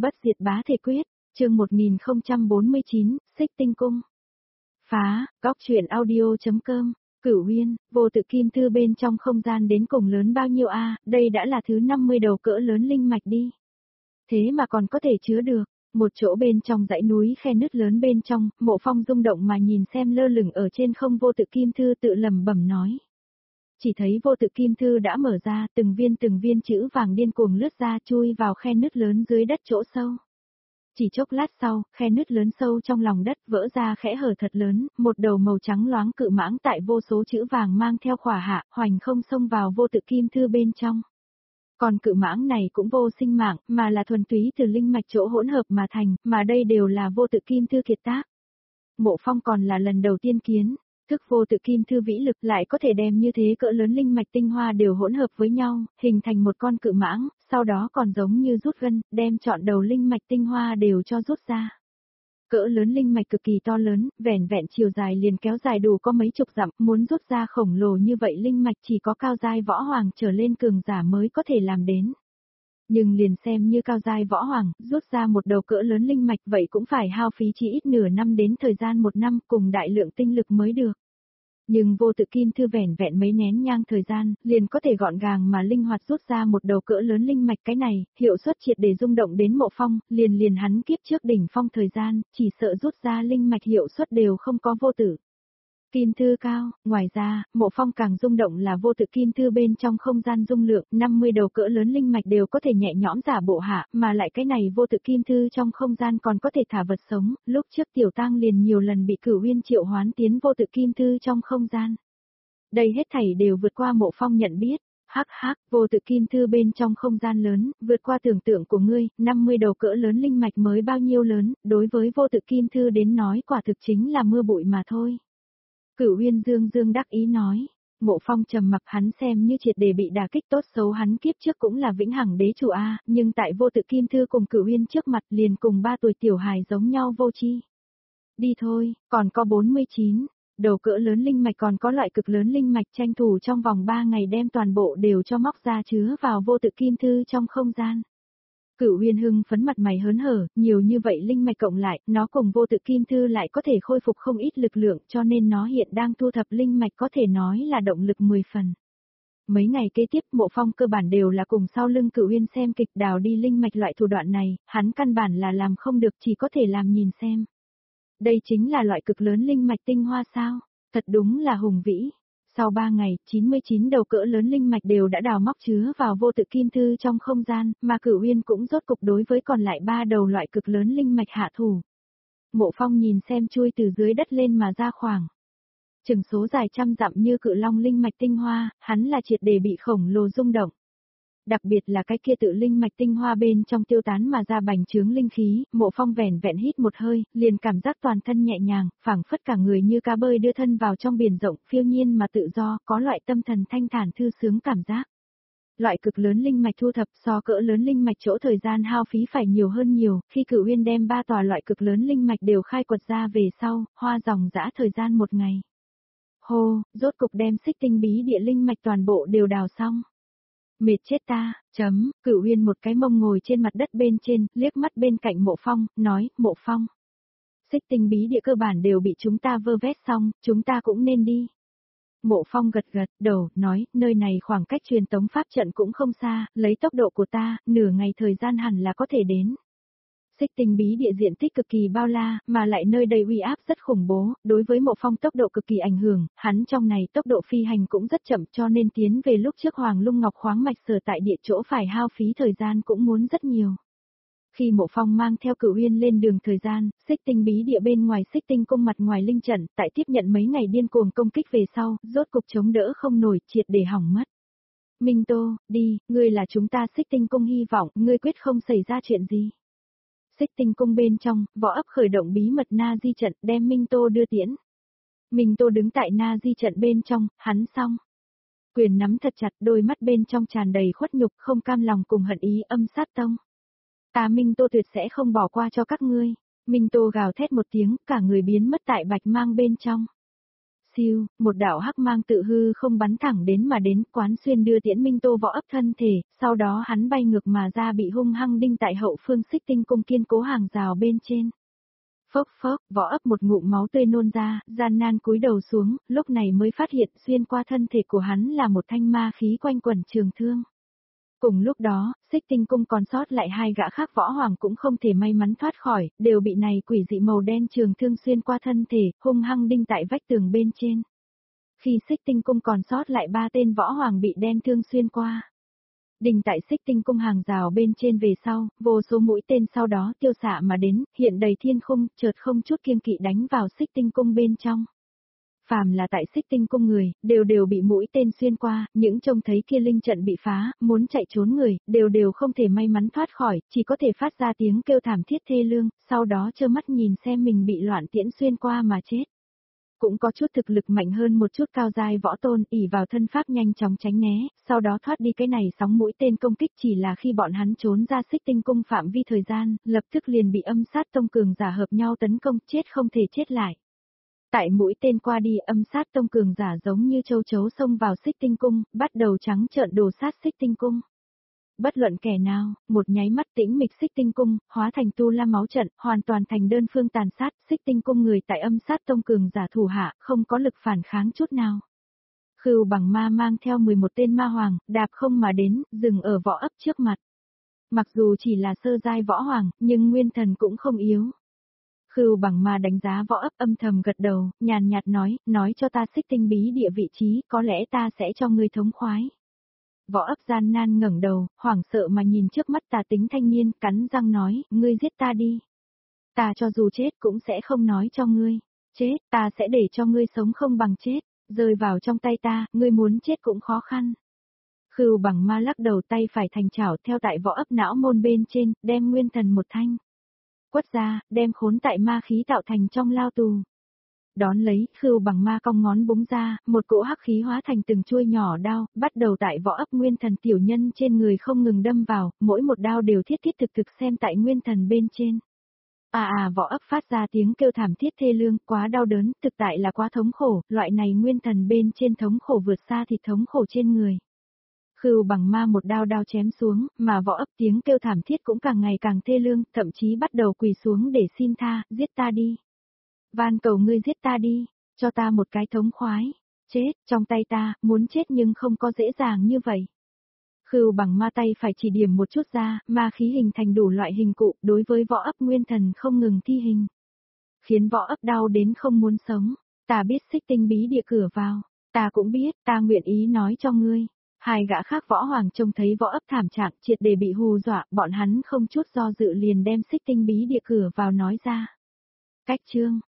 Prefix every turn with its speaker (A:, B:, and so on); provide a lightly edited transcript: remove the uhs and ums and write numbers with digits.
A: Bất diệt bá thể quyết, chương 1049, Xích Tinh Cung. Phá, góc truyện audio.com, Cửu Uyên, vô tự kim thư bên trong không gian đến cùng lớn bao nhiêu a? Đây đã là thứ 50 đầu cỡ lớn linh mạch đi. Thế mà còn có thể chứa được. Một chỗ bên trong dãy núi khe nứt lớn bên trong, Mộ Phong rung động mà nhìn xem lơ lửng ở trên không vô tự kim thư tự lẩm bẩm nói. Chỉ thấy vô tự kim thư đã mở ra, từng viên chữ vàng điên cuồng lướt ra chui vào khe nứt lớn dưới đất chỗ sâu. Chỉ chốc lát sau, khe nứt lớn sâu trong lòng đất vỡ ra khẽ hở thật lớn, một đầu màu trắng loáng cự mãng tại vô số chữ vàng mang theo khỏa hạ, hoành không xông vào vô tự kim thư bên trong. Còn cự mãng này cũng vô sinh mạng, mà là thuần túy từ linh mạch chỗ hỗn hợp mà thành, mà đây đều là vô tự kim thư kiệt tác. Mộ Phong còn là lần đầu tiên kiến, thức vô tự kim thư vĩ lực lại có thể đem như thế cỡ lớn linh mạch tinh hoa đều hỗn hợp với nhau, hình thành một con cự mãng, sau đó còn giống như rút gân, đem trọn đầu linh mạch tinh hoa đều cho rút ra. Cỡ lớn linh mạch cực kỳ to lớn, vẻn vẹn chiều dài liền kéo dài đủ có mấy chục dặm, muốn rút ra khổng lồ như vậy linh mạch chỉ có cao giai võ hoàng trở lên cường giả mới có thể làm đến. Nhưng liền xem như cao giai võ hoàng, rút ra một đầu cỡ lớn linh mạch vậy cũng phải hao phí chỉ ít nửa năm đến thời gian một năm cùng đại lượng tinh lực mới được. Nhưng vô tự kim thư vẻn vẹn mấy nén nhang thời gian, liền có thể gọn gàng mà linh hoạt rút ra một đầu cỡ lớn linh mạch cái này, hiệu suất triệt để rung động đến Mộ Phong, liền hắn kiếp trước đỉnh phong thời gian, chỉ sợ rút ra linh mạch hiệu suất đều không có vô tự kim thư cao. Ngoài ra, Mộ Phong càng rung động là vô tự kim thư bên trong không gian dung lượng, 50 đầu cỡ lớn linh mạch đều có thể nhẹ nhõm giả bộ hạ, mà lại cái này vô tự kim thư trong không gian còn có thể thả vật sống, lúc trước Tiểu Tang liền nhiều lần bị Cửu Uyên triệu hoán tiến vô tự kim thư trong không gian. Đây hết thảy đều vượt qua Mộ Phong nhận biết. Hắc hắc, vô tự kim thư bên trong không gian lớn, vượt qua tưởng tượng của ngươi, 50 đầu cỡ lớn linh mạch mới bao nhiêu lớn, đối với vô tự kim thư đến nói quả thực chính là mưa bụi mà thôi. Cửu Uyên dương đắc ý nói, Mộ Phong trầm mặc, hắn xem như triệt để bị đả kích, tốt xấu hắn kiếp trước cũng là vĩnh hằng đế chủ a, nhưng tại vô tự kim thư cùng Cửu Uyên trước mặt liền cùng 3 tuổi tiểu hài giống nhau vô tri. Đi thôi, còn có 49 đầu cỡ lớn linh mạch, còn có loại cực lớn linh mạch, tranh thủ trong vòng 3 ngày đem toàn bộ đều cho móc ra chứa vào vô tự kim thư trong không gian. Cửu Uyên hưng phấn mặt mày hớn hở, nhiều như vậy linh mạch cộng lại, nó cùng vô tự kim thư lại có thể khôi phục không ít lực lượng, cho nên nó hiện đang thu thập linh mạch, có thể nói là động lực 10 phần. Mấy ngày kế tiếp, Mộ Phong cơ bản đều là cùng sau lưng Cửu Uyên xem kịch, đào đi linh mạch loại thủ đoạn này, hắn căn bản là làm không được, chỉ có thể làm nhìn xem. Đây chính là loại cực lớn linh mạch tinh hoa sao? Thật đúng là hùng vĩ. Sau 3 ngày, 99 đầu cỡ lớn linh mạch đều đã đào móc chứa vào vô tự kim thư trong không gian, mà Cửu Uyên cũng rốt cục đối với còn lại 3 đầu loại cực lớn linh mạch hạ thủ. Mộ Phong nhìn xem chui từ dưới đất lên mà ra khoảng chừng số dài trăm dặm như cự long linh mạch tinh hoa, hắn là triệt để bị khổng lồ rung động. Đặc biệt là cái kia tự linh mạch tinh hoa bên trong tiêu tán mà ra bành trướng linh khí, Mộ Phong vẻn vẹn hít một hơi, liền cảm giác toàn thân nhẹ nhàng, phảng phất cả người như cá bơi đưa thân vào trong biển rộng, phiêu nhiên mà tự do, có loại tâm thần thanh thản thư sướng cảm giác. Loại cực lớn linh mạch thu thập so cỡ lớn linh mạch chỗ thời gian hao phí phải nhiều hơn nhiều, khi Cửu Uyên đem 3 tòa loại cực lớn linh mạch đều khai quật ra về sau, hoa dòng dã thời gian 1 ngày. Hô, rốt cục đem Xích Tinh bí địa linh mạch toàn bộ đều đào xong. Mệt chết ta, Cửu Uyên một cái mông ngồi trên mặt đất bên trên, liếc mắt bên cạnh Mộ Phong, nói, Mộ Phong. Xích Tinh bí địa cơ bản đều bị chúng ta vơ vét xong, chúng ta cũng nên đi. Mộ Phong gật đầu, nói, nơi này khoảng cách truyền tống pháp trận cũng không xa, lấy tốc độ của ta, nửa ngày thời gian hẳn là có thể đến. Xích Tinh bí địa diện tích cực kỳ bao la, mà lại nơi đây uy áp rất khủng bố, đối với Mộ Phong tốc độ cực kỳ ảnh hưởng, hắn trong này tốc độ phi hành cũng rất chậm, cho nên tiến về lúc trước Hoàng Lung Ngọc khoáng mạch sở tại địa chỗ phải hao phí thời gian cũng muốn rất nhiều. Khi Mộ Phong mang theo Cửu Uyên lên đường thời gian, Xích Tinh bí địa bên ngoài Xích Tinh cung mặt ngoài linh trận, tại tiếp nhận mấy ngày điên cuồng công kích về sau, rốt cục chống đỡ không nổi, triệt để hỏng mất. Minh Tô, đi, ngươi là chúng ta Xích Tinh cung hy vọng, ngươi quyết không xảy ra chuyện gì. Xích Tinh cung bên trong, võ ấp khởi động bí mật Na Di trận, đem Minh Tô đưa tiễn. Minh Tô đứng tại Na Di trận bên trong, hắn xong. Quyền nắm thật chặt, đôi mắt bên trong tràn đầy khuất nhục, không cam lòng cùng hận ý, âm sát tông. Ta Minh Tô tuyệt sẽ không bỏ qua cho các ngươi. Minh Tô gào thét một tiếng, cả người biến mất tại bạch mang bên trong. Siêu, một đạo hắc mang tự hư không bắn thẳng đến mà đến, quán xuyên đưa Tiễn Minh Tô Võ Ấp thân thể, sau đó hắn bay ngược mà ra bị hung hăng đinh tại hậu phương Xích Tinh cung kiên cố hàng rào bên trên. Phốc phốc, Võ Ấp một ngụm máu tươi nôn ra, gian nan cúi đầu xuống, lúc này mới phát hiện xuyên qua thân thể của hắn là một thanh ma khí quanh quẩn trường thương. Cùng lúc đó, Xích Tinh cung còn sót lại hai gã khác võ hoàng cũng không thể may mắn thoát khỏi, đều bị này quỷ dị màu đen trường thương xuyên qua thân thể, hung hăng đinh tại vách tường bên trên. Khi Xích Tinh cung còn sót lại 3 tên võ hoàng bị đen thương xuyên qua. Đinh tại Xích Tinh cung hàng rào bên trên về sau, vô số mũi tên sau đó tiêu xạ mà đến, hiện đầy thiên khung, chợt không chút kiêng kỵ đánh vào Xích Tinh cung bên trong. Phàm là tại Xích Tinh cung người, đều bị mũi tên xuyên qua, những trông thấy kia linh trận bị phá, muốn chạy trốn người, đều không thể may mắn thoát khỏi, chỉ có thể phát ra tiếng kêu thảm thiết thê lương, sau đó trơ mắt nhìn xem mình bị loạn tiễn xuyên qua mà chết. Cũng có chút thực lực mạnh hơn một chút cao giai võ tôn, ỷ vào thân pháp nhanh chóng tránh né, sau đó thoát đi cái này sóng mũi tên công kích, chỉ là khi bọn hắn trốn ra Xích Tinh cung phạm vi thời gian, lập tức liền bị âm sát tông cường giả hợp nhau tấn công, chết không thể chết lại. Tại mũi tên qua đi, âm sát tông cường giả giống như châu chấu xông vào Xích Tinh cung, bắt đầu trắng trợn đồ sát Xích Tinh cung. Bất luận kẻ nào, một nháy mắt tĩnh mịch Xích Tinh cung, hóa thành tu la máu trận, hoàn toàn thành đơn phương tàn sát, Xích Tinh cung người tại âm sát tông cường giả thủ hạ, không có lực phản kháng chút nào. Khưu Bằng Ma mang theo 11 tên ma hoàng, đạp không mà đến, dừng ở Võ Ấp trước mặt. Mặc dù chỉ là sơ giai võ hoàng, nhưng nguyên thần cũng không yếu. Khưu Bằng Ma đánh giá Võ Ấp, âm thầm gật đầu, nhàn nhạt nói cho ta Xích Tinh bí địa vị trí, có lẽ ta sẽ cho ngươi thống khoái. Võ Ấp gian nan ngẩng đầu, hoảng sợ mà nhìn trước mắt tà tính thanh niên, cắn răng nói, ngươi giết ta đi. Ta cho dù chết cũng sẽ không nói cho ngươi. Chết, ta sẽ để cho ngươi sống không bằng chết, rơi vào trong tay ta, ngươi muốn chết cũng khó khăn. Khưu Bằng Ma lắc đầu, tay phải thành chảo theo tại Võ Ấp não môn bên trên, đem nguyên thần một thanh. Quất ra, đem khốn tại ma khí tạo thành trong lao tù. Đón lấy, Khưu Bằng Ma cong ngón búng ra, một cỗ hắc khí hóa thành từng chuôi nhỏ đao, bắt đầu tại Võ Ấp nguyên thần tiểu nhân trên người không ngừng đâm vào, mỗi một đao đều thiết thực xem tại nguyên thần bên trên. Võ Ấp phát ra tiếng kêu thảm thiết thê lương, quá đau đớn, thực tại là quá thống khổ, loại này nguyên thần bên trên thống khổ vượt xa thì thống khổ trên người. Khưu Bằng Ma một đao chém xuống, mà Võ Ấp tiếng kêu thảm thiết cũng càng ngày càng thê lương, thậm chí bắt đầu quỳ xuống để xin tha, giết ta đi. Van cầu ngươi giết ta đi, cho ta một cái thống khoái. Chết, trong tay ta, muốn chết nhưng không có dễ dàng như vậy. Khưu Bằng Ma tay phải chỉ điểm một chút ra, ma khí hình thành đủ loại hình cụ, đối với Võ Ấp nguyên thần không ngừng thi hình. Khiến Võ Ấp đau đến không muốn sống. Ta biết Xích Tinh bí địa cửa vào, ta cũng biết, ta nguyện ý nói cho ngươi. Hai gã khác võ hoàng trông thấy Võ Ấp thảm trạng, triệt để bị hù dọa, bọn hắn không chút do dự liền đem Xích Tinh bí địa cửa vào nói ra. Cách chương